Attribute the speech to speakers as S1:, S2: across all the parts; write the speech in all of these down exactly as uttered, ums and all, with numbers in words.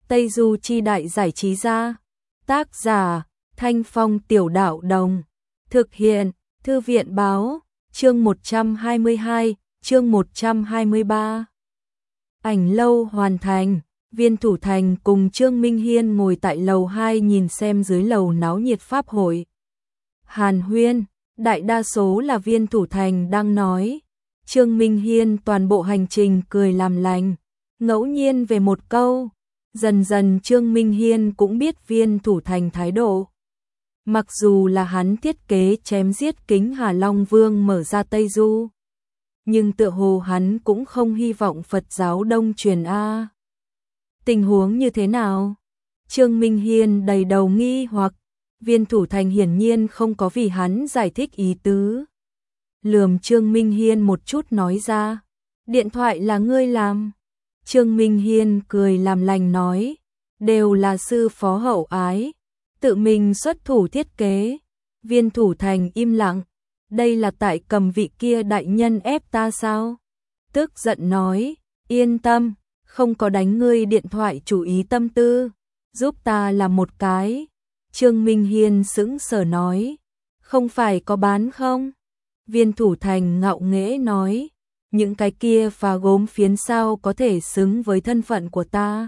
S1: Tây Du Chi Đại Giải Trí Gia. Tác giả Thanh Phong Tiểu Đạo Đồng. Thực hiện Thư viện Báo. Chương một trăm hai mươi hai, chương một trăm hai mươi ba. Ảnh lâu hoàn thành. Viên Thủ Thành cùng Trương Minh Hiên ngồi tại lầu hai nhìn xem dưới lầu náo nhiệt pháp hội. Hàn huyên, đại đa số là Viên Thủ Thành đang nói. Trương Minh Hiên toàn bộ hành trình cười làm lành, ngẫu nhiên về một câu. Dần dần Trương Minh Hiên cũng biết Viên Thủ Thành thái độ. Mặc dù là hắn thiết kế chém giết Kính Hà Long Vương mở ra Tây Du, nhưng tựa hồ hắn cũng không hy vọng Phật giáo Đông truyền a. Tình huống như thế nào? Trương Minh Hiên đầy đầu nghi hoặc. Viên Thủ Thành hiển nhiên không có vì hắn giải thích ý tứ. Lườm Trương Minh Hiên một chút nói ra, điện thoại là ngươi làm. Trương Minh Hiên cười làm lành nói, đều là sư phó hậu ái, tự mình xuất thủ thiết kế. Viên Thủ Thành im lặng, đây là tại cầm vị kia đại nhân ép ta sao? Tức giận nói, yên tâm, không có đánh ngươi điện thoại chủ ý tâm tư, giúp ta làm một cái. Trương Minh Hiên sững sờ nói, không phải có bán không? Viên Thủ Thành ngạo nghễ nói, những cái kia phá gốm phiến sao có thể xứng với thân phận của ta.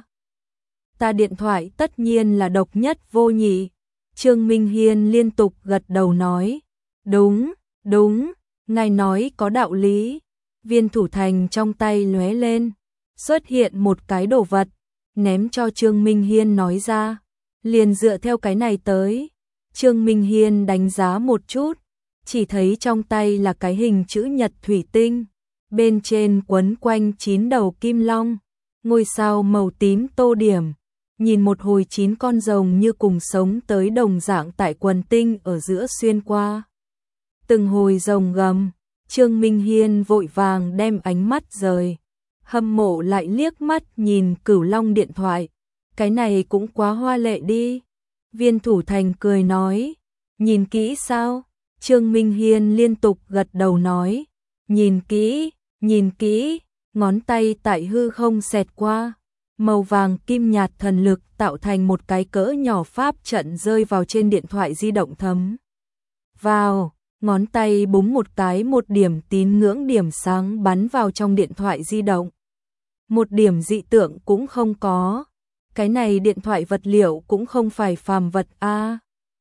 S1: Ta điện thoại tất nhiên là độc nhất vô nhị. Trương Minh Hiên liên tục gật đầu nói, đúng, đúng, ngài nói có đạo lý. Viên Thủ Thành trong tay lóe lên, xuất hiện một cái đồ vật, ném cho Trương Minh Hiên nói ra, liền dựa theo cái này tới. Trương Minh Hiên đánh giá một chút, chỉ thấy trong tay là cái hình chữ nhật thủy tinh, bên trên quấn quanh chín đầu kim long, ngôi sao màu tím tô điểm, nhìn một hồi chín con rồng như cùng sống tới đồng dạng tại quần tinh ở giữa xuyên qua. Từng hồi rồng gầm, Trương Minh Hiên vội vàng đem ánh mắt rời, hâm mộ lại liếc mắt nhìn Cửu Long điện thoại, cái này cũng quá hoa lệ đi. Viên Thủ Thành cười nói, nhìn kỹ sao? Trương Minh Hiên liên tục gật đầu nói, nhìn kỹ, nhìn kỹ, ngón tay tại hư không xẹt qua, màu vàng kim nhạt thần lực tạo thành một cái cỡ nhỏ pháp trận rơi vào trên điện thoại di động thấm vào, ngón tay búng một cái, một điểm tín ngưỡng điểm sáng bắn vào trong điện thoại di động. Một điểm dị tượng cũng không có, cái này điện thoại vật liệu cũng không phải phàm vật a.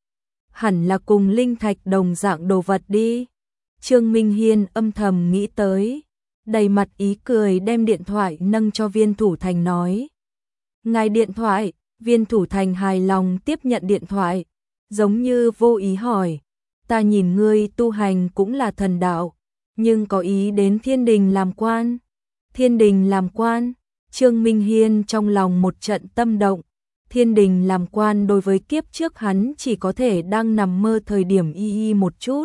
S1: Hẳn là cùng linh thạch đồng dạng đồ vật đi. Trương Minh Hiên âm thầm nghĩ tới, đầy mặt ý cười đem điện thoại nâng cho Viên Thủ Thành nói, ngài điện thoại. Viên Thủ Thành hài lòng tiếp nhận điện thoại, giống như vô ý hỏi, ta nhìn ngươi tu hành cũng là thần đạo, nhưng có ý đến thiên đình làm quan. Thiên đình làm quan? Trương Minh Hiên trong lòng một trận tâm động. Thiên đình làm quan đối với kiếp trước hắn chỉ có thể đang nằm mơ thời điểm y y một chút.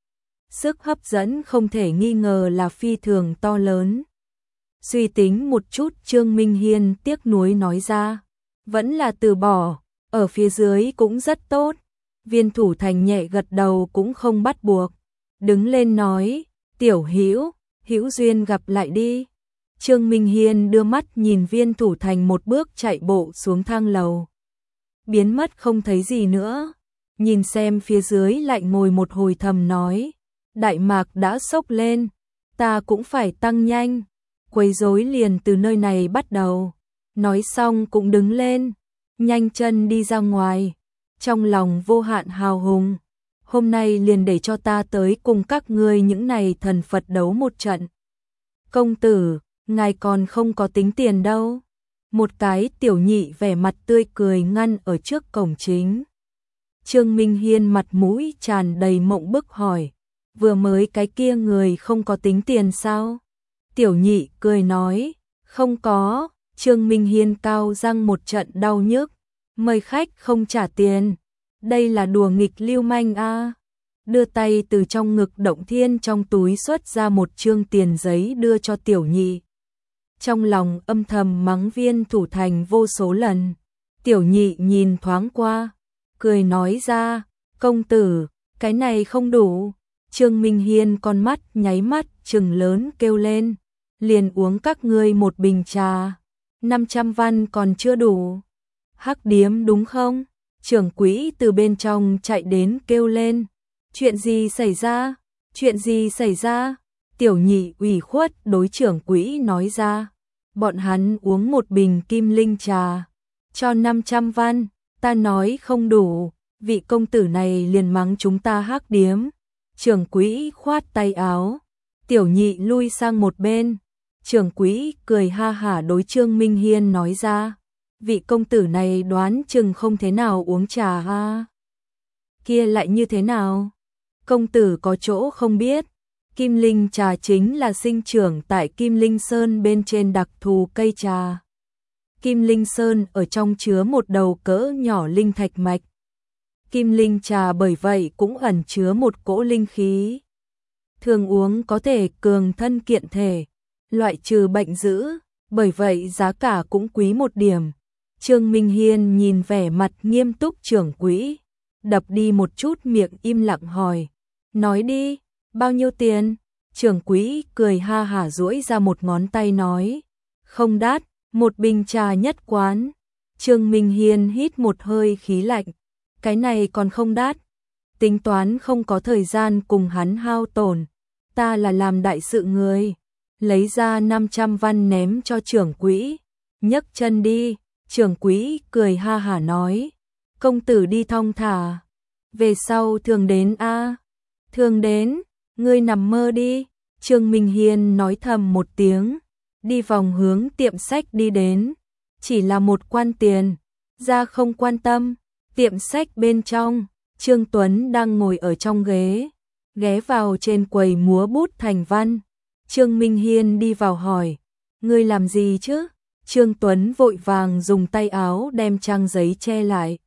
S1: Sức hấp dẫn không thể nghi ngờ là phi thường to lớn. Suy tính một chút, Trương Minh Hiên tiếc nuối nói ra, vẫn là từ bỏ, ở phía dưới cũng rất tốt. Viên Thủ Thành nhẹ gật đầu cũng không bắt buộc, đứng lên nói, tiểu hữu, hữu duyên gặp lại đi. Trương Minh Hiên đưa mắt nhìn Viên Thủ Thành một bước chạy bộ xuống thang lầu, biến mất không thấy gì nữa. Nhìn xem phía dưới lạnh ngồi một hồi thầm nói, Đại Mạc đã sốc lên, ta cũng phải tăng nhanh, quấy rối liền từ nơi này bắt đầu. Nói xong cũng đứng lên, nhanh chân đi ra ngoài, trong lòng vô hạn hào hùng, hôm nay liền để cho ta tới cùng các ngươi những này thần Phật đấu một trận. Công tử, ngài còn không có tính tiền đâu. Một cái tiểu nhị vẻ mặt tươi cười ngăn ở trước cổng chính. Trương Minh Hiên mặt mũi tràn đầy mộng bức hỏi, vừa mới cái kia người không có tính tiền sao? Tiểu nhị cười nói, không có. Trương Minh Hiên cao răng một trận đau nhức, mời khách không trả tiền, đây là đùa nghịch lưu manh a. Đưa tay từ trong ngực động thiên trong túi xuất ra một trương tiền giấy đưa cho tiểu nhị. Trong lòng âm thầm mắng Viên Thủ Thành vô số lần. Tiểu nhị nhìn thoáng qua, cười nói ra, công tử, cái này không đủ. Trương Minh Hiên con mắt nháy mắt trừng lớn kêu lên, liền uống các ngươi một bình trà, năm trăm văn còn chưa đủ. Hắc điếm đúng không? Trưởng quỹ từ bên trong chạy đến kêu lên. Chuyện gì xảy ra? Chuyện gì xảy ra? Tiểu nhị ủy khuất đối trưởng quỹ nói ra. Bọn hắn uống một bình kim linh trà. Cho năm trăm văn, ta nói không đủ. Vị công tử này liền mắng chúng ta hắc điếm. Trưởng quỹ khoát tay áo. Tiểu nhị lui sang một bên. Trưởng quỹ cười ha hả đối Trương Minh Hiên nói ra. Vị công tử này đoán chừng không thế nào uống trà ha. Kia lại như thế nào? Công tử có chỗ không biết. Kim linh trà chính là sinh trưởng tại Kim Linh Sơn bên trên đặc thù cây trà. Kim Linh Sơn ở trong chứa một đầu cỡ nhỏ linh thạch mạch. Kim linh trà bởi vậy cũng ẩn chứa một cỗ linh khí. Thường uống có thể cường thân kiện thể, loại trừ bệnh dữ, bởi vậy giá cả cũng quý một điểm. Trương Minh Hiên nhìn vẻ mặt nghiêm túc trưởng quỹ, đập đi một chút miệng im lặng hỏi. Nói đi, bao nhiêu tiền? Trưởng quỹ cười ha hả duỗi ra một ngón tay nói. Không đắt, một bình trà nhất quán. Trương Minh Hiên hít một hơi khí lạnh. Cái này còn không đắt. Tính toán không có thời gian cùng hắn hao tổn. Ta là làm đại sự người. Lấy ra năm trăm văn ném cho trưởng quỹ. Nhấc chân đi. Trưởng quỹ cười ha hả nói. Công tử đi thong thả. Về sau thường đến a Thường đến. Ngươi nằm mơ đi. Trương Minh Hiên nói thầm một tiếng. Đi vòng hướng tiệm sách đi đến. Chỉ là một quan tiền. Ra không quan tâm. Tiệm sách bên trong. Trương Tuấn đang ngồi ở trong ghế. Ghé vào trên quầy múa bút thành văn. Trương Minh Hiên đi vào hỏi. Ngươi làm gì chứ? Trương Tuấn vội vàng dùng tay áo đem trang giấy che lại.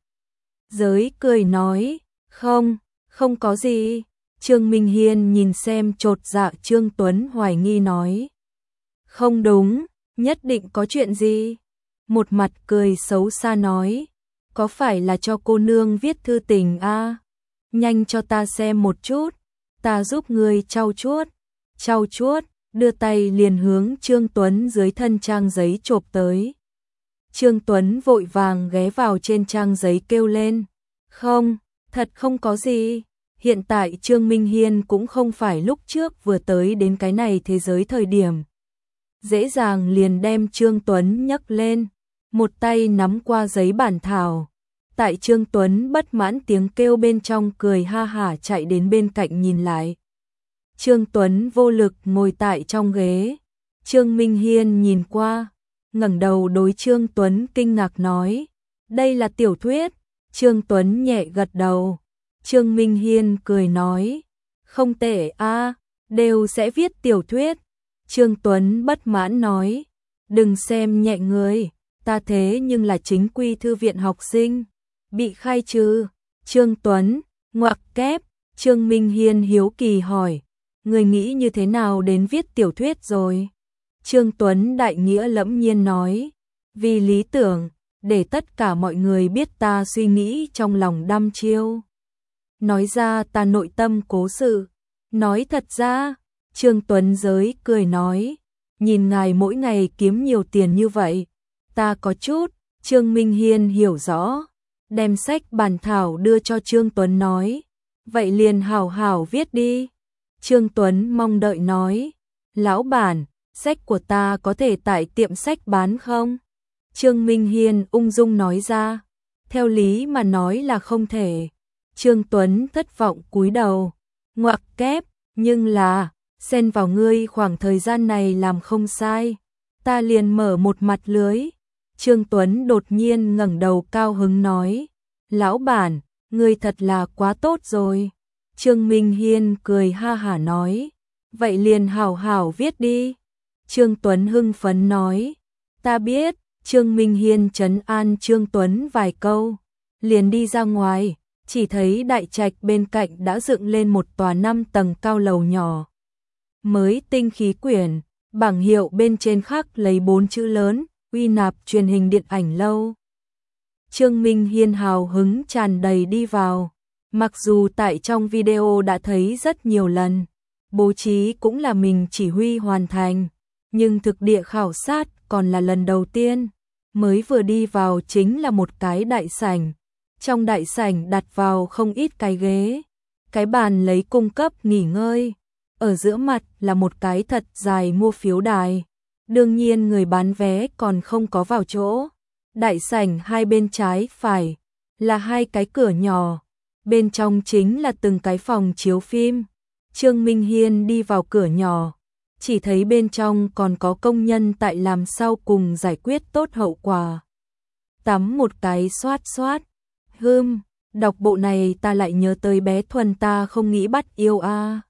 S1: Giới cười nói. Không, không có gì. Trương Minh Hiên nhìn xem chột dạ Trương Tuấn hoài nghi nói. Không đúng, nhất định có chuyện gì? Một mặt cười xấu xa nói. Có phải là cho cô nương viết thư tình a? À? Nhanh cho ta xem một chút. Ta giúp ngươi trau chuốt. Trau chuốt, đưa tay liền hướng Trương Tuấn dưới thân trang giấy chộp tới. Trương Tuấn vội vàng ghé vào trên trang giấy kêu lên. Không, thật không có gì. Hiện tại Trương Minh Hiên cũng không phải lúc trước vừa tới đến cái này thế giới thời điểm. Dễ dàng liền đem Trương Tuấn nhấc lên, một tay nắm qua giấy bản thảo. Tại Trương Tuấn bất mãn tiếng kêu bên trong cười ha hả chạy đến bên cạnh nhìn lại. Trương Tuấn vô lực ngồi tại trong ghế. Trương Minh Hiên nhìn qua, ngẩng đầu đối Trương Tuấn kinh ngạc nói. Đây là tiểu thuyết. Trương Tuấn nhẹ gật đầu. Trương Minh Hiên cười nói. Không tệ a, đều sẽ viết tiểu thuyết. Trương Tuấn bất mãn nói. Đừng xem nhẹ người, ta thế nhưng là chính quy thư viện học sinh. Bị khai trừ. Trương Tuấn, ngoặc kép. Trương Minh Hiên hiếu kỳ hỏi. Người nghĩ như thế nào đến viết tiểu thuyết rồi? Trương Tuấn đại nghĩa lẫm nhiên nói. Vì lý tưởng, để tất cả mọi người biết ta suy nghĩ trong lòng đăm chiêu. Nói ra ta nội tâm cố sự. Nói thật ra, Trương Tuấn giới cười nói. Nhìn ngài mỗi ngày kiếm nhiều tiền như vậy. Ta có chút. Trương Minh Hiên hiểu rõ. Đem sách bản thảo đưa cho Trương Tuấn nói. Vậy liền hảo hảo viết đi. Trương Tuấn mong đợi nói. Lão bản, sách của ta có thể tại tiệm sách bán không? Trương Minh Hiên ung dung nói ra. Theo lý mà nói là không thể. Trương Tuấn thất vọng cúi đầu. Ngoặc kép, nhưng là, xen vào ngươi khoảng thời gian này làm không sai. Ta liền mở một mặt lưới. Trương Tuấn đột nhiên ngẩng đầu cao hứng nói. Lão bản, ngươi thật là quá tốt rồi. Trương Minh Hiên cười ha hả nói. Vậy liền hảo hảo viết đi. Trương Tuấn hưng phấn nói. Ta biết. Trương Minh Hiên trấn an Trương Tuấn vài câu. Liền đi ra ngoài. Chỉ thấy đại trạch bên cạnh đã dựng lên một tòa năm tầng cao lầu nhỏ. Mới tinh khí quyển. Bảng hiệu bên trên khắc lấy bốn chữ lớn. Uy nạp truyền hình điện ảnh lâu. Trương Minh Hiên hào hứng tràn đầy đi vào. Mặc dù tại trong video đã thấy rất nhiều lần, bố trí cũng là mình chỉ huy hoàn thành, nhưng thực địa khảo sát còn là lần đầu tiên. mới vừa đi vào chính là một cái đại sảnh. Trong đại sảnh đặt vào không ít cái ghế, cái bàn lấy cung cấp nghỉ ngơi. Ở giữa mặt là một cái thật dài mua phiếu đài. Đương nhiên người bán vé còn không có vào chỗ. Đại sảnh hai bên trái phải là hai cái cửa nhỏ, bên trong chính là từng cái phòng chiếu phim. Trương Minh Hiên đi vào cửa nhỏ, chỉ thấy bên trong còn có công nhân tại làm sau cùng giải quyết tốt hậu quả. Tắm một cái xoát xoát. Hưm, đọc bộ này ta lại nhớ tới bé Thuần ta không nghĩ bắt yêu a.